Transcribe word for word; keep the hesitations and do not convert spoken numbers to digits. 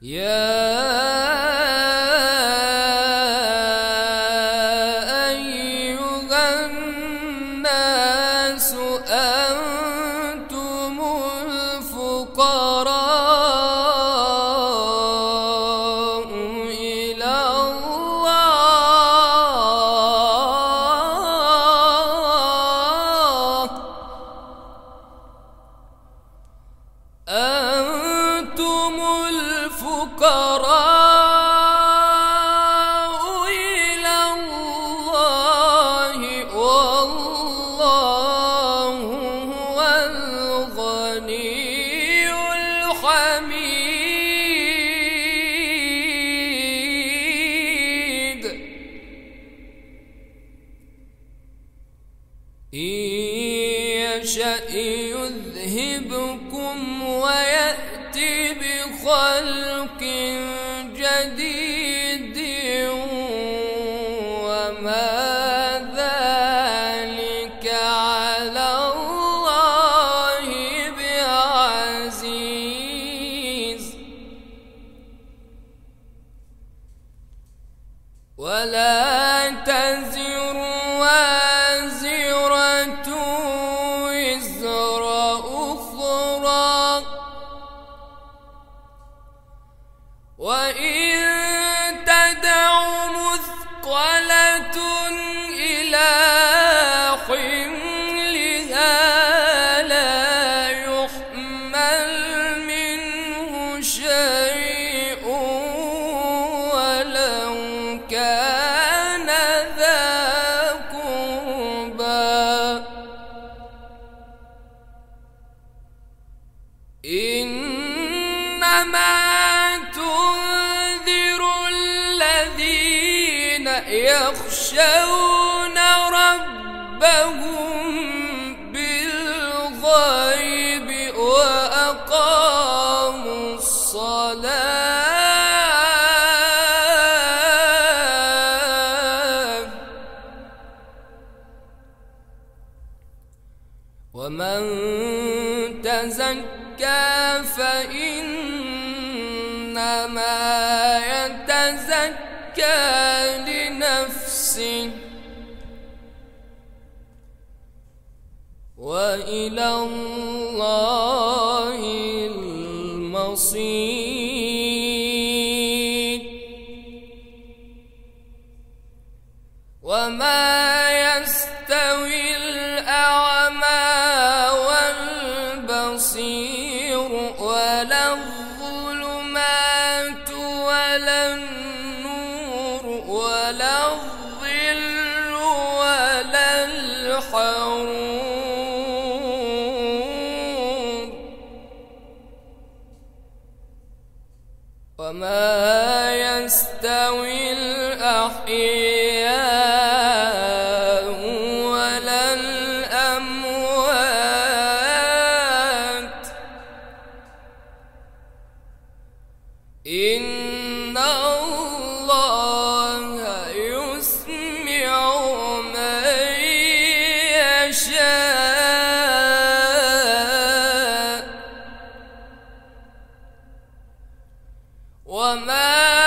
يا أيها الناس أنتم الفقراء إلى الله. أنتم الفقراء إلى الله والله هو الغني الحميد. إن يشأ يذهبكم ويأتي بخلق جديد وما ذلك على الله بعزيز. ولا تزر وازرة وزر أخرى وإن تدع مثقلة إلى حملها لا يحمل منه شيء ولو كان ذا قربى. إنما تنذر الذين يخشون ربهم بالغيب وأقاموا الصلاة. ومن تزكى فإنما يتزكى لنفسه وإلى الله المصير. وما يستوي الأعمى والبصير ولا الظلمات ولا النور ولا الظل ولا الحرور. وما يستوي الأحياء ولا الأموات. إن الله يسمع من يشاء وما